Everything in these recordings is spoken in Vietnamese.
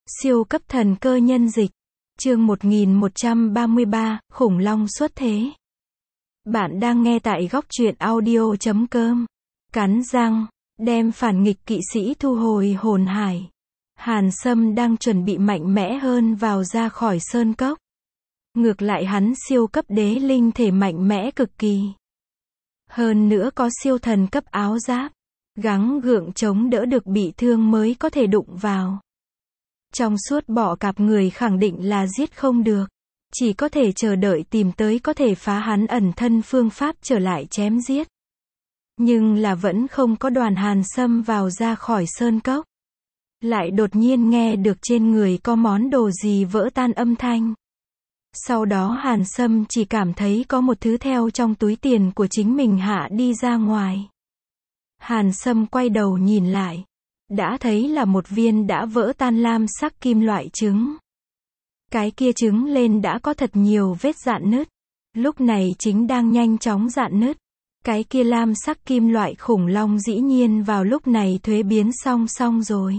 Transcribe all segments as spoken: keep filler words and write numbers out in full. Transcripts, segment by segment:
Siêu cấp thần cơ nhân dịch. Chương một nghìn một trăm ba mươi ba, khủng long xuất thế. Bạn đang nghe tại góc truyện audio chấm com. Cắn răng, đem phản nghịch kỵ sĩ thu hồi hồn hải. Hàn Sâm đang chuẩn bị mạnh mẽ hơn vào ra khỏi sơn cốc. Ngược lại hắn siêu cấp đế linh thể mạnh mẽ cực kỳ. Hơn nữa có siêu thần cấp áo giáp. Gắng gượng chống đỡ được bị thương mới có thể đụng vào. Trong suốt bọ cạp người khẳng định là giết không được. Chỉ có thể chờ đợi tìm tới có thể phá hắn ẩn thân phương pháp trở lại chém giết. Nhưng là vẫn không có đoàn Hàn Sâm vào ra khỏi sơn cốc. Lại đột nhiên nghe được trên người có món đồ gì vỡ tan âm thanh. Sau đó Hàn Sâm chỉ cảm thấy có một thứ theo trong túi tiền của chính mình hạ đi ra ngoài. Hàn Sâm quay đầu nhìn lại. Đã thấy là một viên đã vỡ tan lam sắc kim loại trứng. Cái kia trứng lên đã có thật nhiều vết rạn nứt. Lúc này chính đang nhanh chóng rạn nứt. Cái kia lam sắc kim loại khủng long dĩ nhiên vào lúc này thuế biến song song rồi.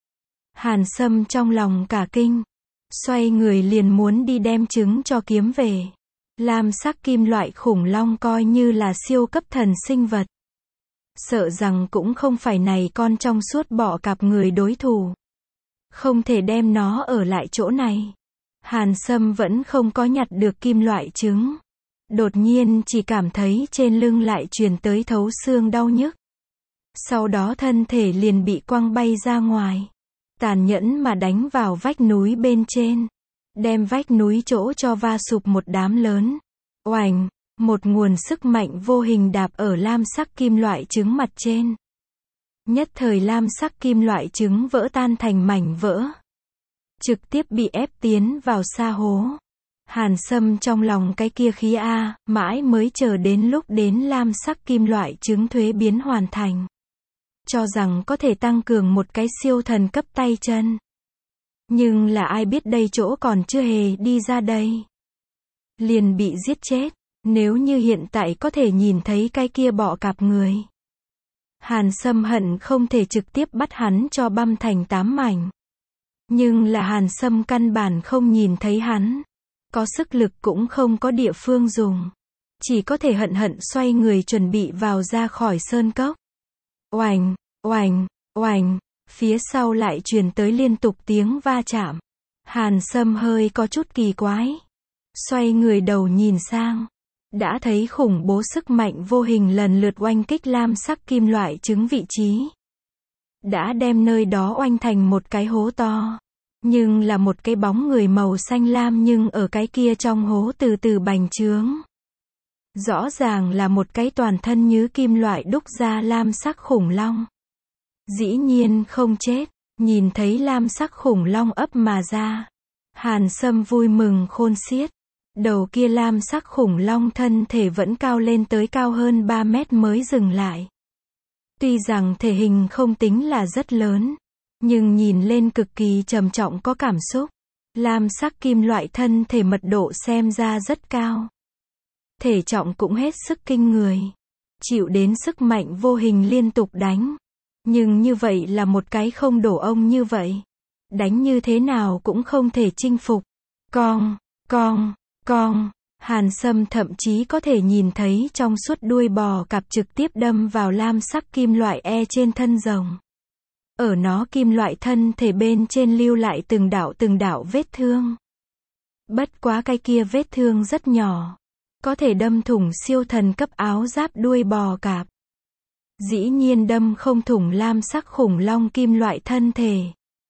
Hàn Sâm trong lòng cả kinh. Xoay người liền muốn đi đem trứng cho kiếm về. Lam sắc kim loại khủng long coi như là siêu cấp thần sinh vật. Sợ rằng cũng không phải này con trong suốt bọ cạp người đối thủ. Không thể đem nó ở lại chỗ này. Hàn Sâm vẫn không có nhặt được kim loại trứng. Đột nhiên chỉ cảm thấy trên lưng lại truyền tới thấu xương đau nhức. Sau đó thân thể liền bị quăng bay ra ngoài. Tàn nhẫn mà đánh vào vách núi bên trên. Đem vách núi chỗ cho va sụp một đám lớn. Oành! Một nguồn sức mạnh vô hình đạp ở lam sắc kim loại trứng mặt trên. Nhất thời lam sắc kim loại trứng vỡ tan thành mảnh vỡ. Trực tiếp bị ép tiến vào sa hố. Hàn Sâm trong lòng cái kia khí a, mãi mới chờ đến lúc đến lam sắc kim loại trứng thuế biến hoàn thành. Cho rằng có thể tăng cường một cái siêu thần cấp tay chân. Nhưng là ai biết đây chỗ còn chưa hề đi ra đây. Liền bị giết chết. Nếu như hiện tại có thể nhìn thấy cái kia bọ cạp người. Hàn Sâm hận không thể trực tiếp bắt hắn cho băm thành tám mảnh. Nhưng là Hàn Sâm căn bản không nhìn thấy hắn. Có sức lực cũng không có địa phương dùng. Chỉ có thể hận hận xoay người chuẩn bị vào ra khỏi sơn cốc. Oành, oành, oành, phía sau lại truyền tới liên tục tiếng va chạm. Hàn Sâm hơi có chút kỳ quái. Xoay người đầu nhìn sang. Đã thấy khủng bố sức mạnh vô hình lần lượt oanh kích lam sắc kim loại trứng vị trí. Đã đem nơi đó oanh thành một cái hố to. Nhưng là một cái bóng người màu xanh lam nhưng ở cái kia trong hố từ từ bành trướng. Rõ ràng là một cái toàn thân như kim loại đúc ra lam sắc khủng long. Dĩ nhiên không chết, nhìn thấy lam sắc khủng long ấp mà ra. Hàn Sâm vui mừng khôn xiết. Đầu kia lam sắc khủng long thân thể vẫn cao lên tới cao hơn ba mét mới dừng lại. Tuy rằng thể hình không tính là rất lớn, nhưng nhìn lên cực kỳ trầm trọng có cảm xúc. Lam sắc kim loại thân thể mật độ xem ra rất cao. Thể trọng cũng hết sức kinh người. Chịu đến sức mạnh vô hình liên tục đánh. Nhưng như vậy là một cái không đổ ông như vậy. Đánh như thế nào cũng không thể chinh phục. Cong, cong. Con, Hàn Sâm thậm chí có thể nhìn thấy trong suốt đuôi bò cạp trực tiếp đâm vào lam sắc kim loại e trên thân rồng. Ở nó kim loại thân thể bên trên lưu lại từng đạo từng đạo vết thương. Bất quá cái kia vết thương rất nhỏ. Có thể đâm thủng siêu thần cấp áo giáp đuôi bò cạp. Dĩ nhiên đâm không thủng lam sắc khủng long kim loại thân thể.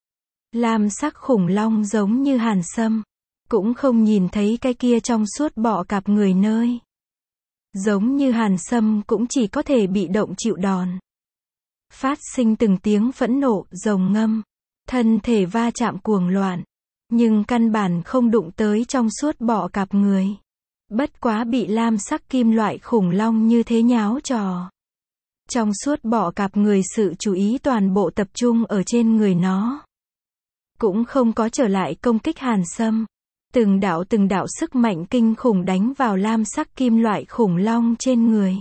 Lam sắc khủng long giống như Hàn Sâm. Cũng không nhìn thấy cái kia trong suốt bọ cạp người nơi. Giống như Hàn Sâm cũng chỉ có thể bị động chịu đòn. Phát sinh từng tiếng phẫn nộ, rồng ngâm. Thân thể va chạm cuồng loạn. Nhưng căn bản không đụng tới trong suốt bọ cạp người. Bất quá bị lam sắc kim loại khủng long như thế nháo trò. Trong suốt bọ cạp người sự chú ý toàn bộ tập trung ở trên người nó. Cũng không có trở lại công kích Hàn Sâm. Từng đạo từng đạo sức mạnh kinh khủng đánh vào lam sắc kim loại khủng long trên người.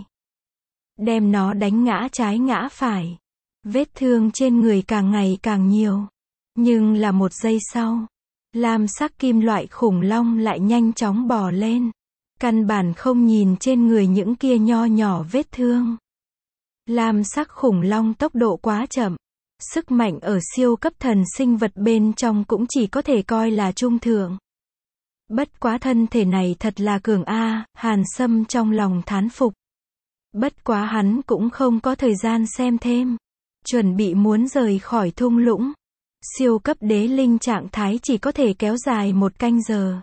Đem nó đánh ngã trái ngã phải. Vết thương trên người càng ngày càng nhiều. Nhưng là một giây sau, lam sắc kim loại khủng long lại nhanh chóng bò lên. Căn bản không nhìn trên người những kia nho nhỏ vết thương. Lam sắc khủng long tốc độ quá chậm. Sức mạnh ở siêu cấp thần sinh vật bên trong cũng chỉ có thể coi là trung thượng. Bất quá thân thể này thật là cường a, Hàn Sâm trong lòng thán phục. Bất quá hắn cũng không có thời gian xem thêm. Chuẩn bị muốn rời khỏi thung lũng. Siêu cấp đế linh trạng thái chỉ có thể kéo dài một canh giờ.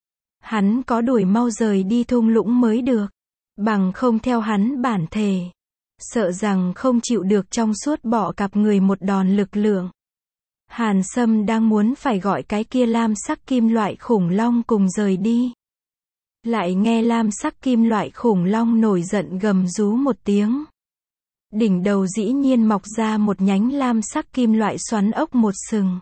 Hắn có đuổi mau rời đi thung lũng mới được. Bằng không theo hắn bản thể. Sợ rằng không chịu được trong suốt bọ cặp người một đòn lực lượng. Hàn Sâm đang muốn phải gọi cái kia lam sắc kim loại khủng long cùng rời đi. Lại nghe lam sắc kim loại khủng long nổi giận gầm rú một tiếng. Đỉnh đầu dĩ nhiên mọc ra một nhánh lam sắc kim loại xoắn ốc một sừng.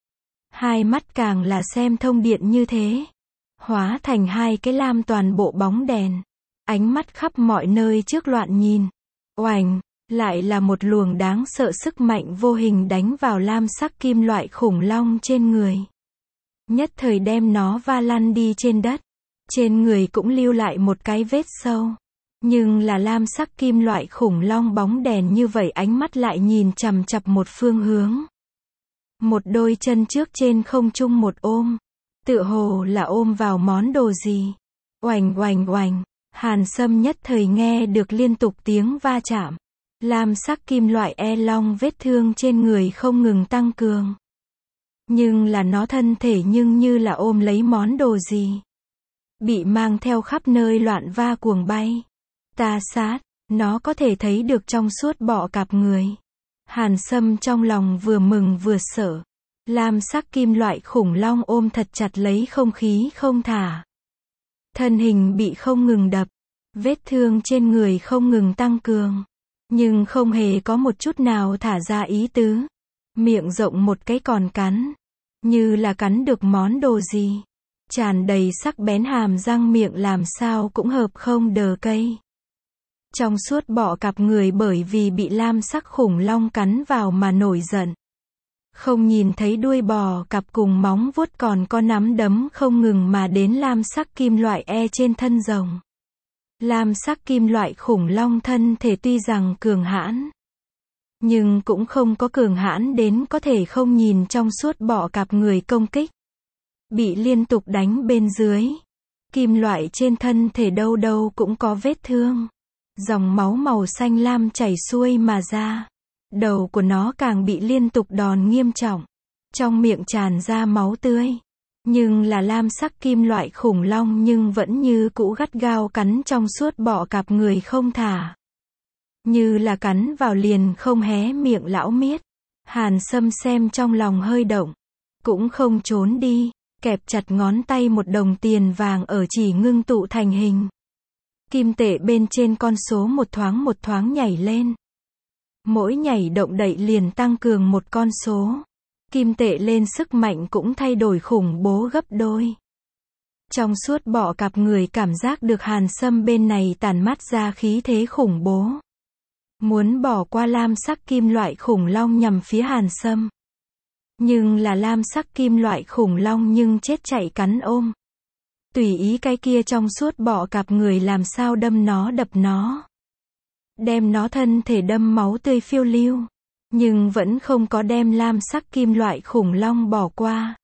Hai mắt càng là xem thông điện như thế. Hóa thành hai cái lam toàn bộ bóng đèn. Ánh mắt khắp mọi nơi trước loạn nhìn. Oành, lại là một luồng đáng sợ sức mạnh vô hình đánh vào lam sắc kim loại khủng long trên người. Nhất thời đem nó va lăn đi trên đất. Trên người cũng lưu lại một cái vết sâu. Nhưng là lam sắc kim loại khủng long bóng đèn như vậy ánh mắt lại nhìn chằm chằm một phương hướng. Một đôi chân trước trên không trung một ôm. Tựa hồ là ôm vào món đồ gì. Oành oành oành. Hàn Sâm nhất thời nghe được liên tục tiếng va chạm. Lam sắc kim loại e long vết thương trên người không ngừng tăng cường. Nhưng là nó thân thể nhưng như là ôm lấy món đồ gì. Bị mang theo khắp nơi loạn va cuồng bay. Ta sát, nó có thể thấy được trong suốt bọ cặp người. Hàn Sâm trong lòng vừa mừng vừa sợ. Lam sắc kim loại khủng long ôm thật chặt lấy không khí không thả. Thân hình bị không ngừng đập. Vết thương trên người không ngừng tăng cường. Nhưng không hề có một chút nào thả ra ý tứ. Miệng rộng một cái còn cắn. Như là cắn được món đồ gì. Tràn đầy sắc bén hàm răng miệng làm sao cũng hợp không đờ cây. Trong suốt bọ cặp người bởi vì bị lam sắc khủng long cắn vào mà nổi giận. Không nhìn thấy đuôi bò cặp cùng móng vuốt còn có nắm đấm không ngừng mà đến lam sắc kim loại e trên thân rồng. Lam sắc kim loại khủng long thân thể tuy rằng cường hãn. Nhưng cũng không có cường hãn đến có thể không nhìn trong suốt bọ cặp người công kích. Bị liên tục đánh bên dưới. Kim loại trên thân thể đâu đâu cũng có vết thương. Dòng máu màu xanh lam chảy xuôi mà ra. Đầu của nó càng bị liên tục đòn nghiêm trọng. Trong miệng tràn ra máu tươi. Nhưng là lam sắc kim loại khủng long nhưng vẫn như cũ gắt gao cắn trong suốt bọ cặp người không thả. Như là cắn vào liền không hé miệng lão miết. Hàn Sâm xem trong lòng hơi động. Cũng không trốn đi. Kẹp chặt ngón tay một đồng tiền vàng ở chỉ ngưng tụ thành hình. Kim tệ bên trên con số một thoáng một thoáng nhảy lên. Mỗi nhảy động đậy liền tăng cường một con số. Kim tệ lên sức mạnh cũng thay đổi khủng bố gấp đôi. Trong suốt bọ cặp người cảm giác được Hàn Sâm bên này tản mát ra khí thế khủng bố. Muốn bỏ qua lam sắc kim loại khủng long nhằm phía Hàn Sâm. Nhưng là lam sắc kim loại khủng long nhưng chết chạy cắn ôm. Tùy ý cái kia trong suốt bọ cặp người làm sao đâm nó đập nó. Đem nó thân thể đâm máu tươi phiêu lưu. Nhưng vẫn không có đem lam sắc kim loại khủng long bỏ qua.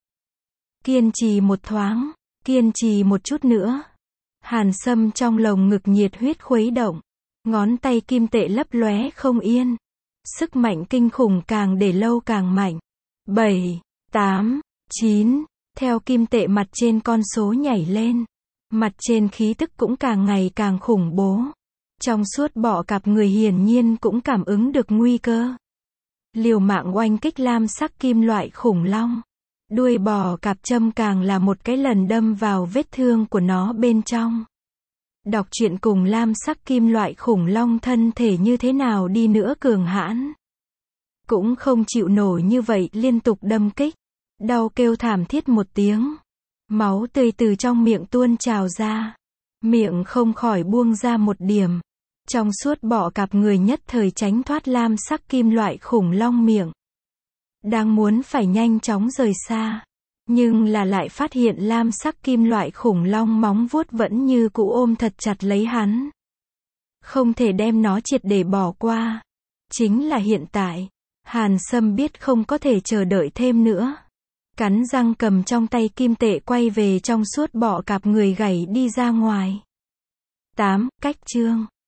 Kiên trì một thoáng. Kiên trì một chút nữa. Hàn Sâm trong lồng ngực nhiệt huyết khuấy động. Ngón tay kim tệ lấp lóe không yên. Sức mạnh kinh khủng càng để lâu càng mạnh. bảy, tám, chín. Theo kim tệ mặt trên con số nhảy lên. Mặt trên khí tức cũng càng ngày càng khủng bố. Trong suốt bọ cặp người hiển nhiên cũng cảm ứng được nguy cơ. Liều mạng oanh kích lam sắc kim loại khủng long. Đuôi bò cặp châm càng là một cái lần đâm vào vết thương của nó bên trong. Đọc truyện cùng lam sắc kim loại khủng long thân thể như thế nào đi nữa cường hãn. Cũng không chịu nổi như vậy liên tục đâm kích. Đau kêu thảm thiết một tiếng. Máu tươi từ trong miệng tuôn trào ra. Miệng không khỏi buông ra một điểm. Trong suốt bọ cặp người nhất thời tránh thoát lam sắc kim loại khủng long miệng. Đang muốn phải nhanh chóng rời xa. Nhưng là lại phát hiện lam sắc kim loại khủng long móng vuốt vẫn như cũ ôm thật chặt lấy hắn. Không thể đem nó triệt để bỏ qua. Chính là hiện tại. Hàn Sâm biết không có thể chờ đợi thêm nữa. Cắn răng cầm trong tay kim tệ quay về trong suốt bọ cạp người gảy đi ra ngoài. tám. Cách chương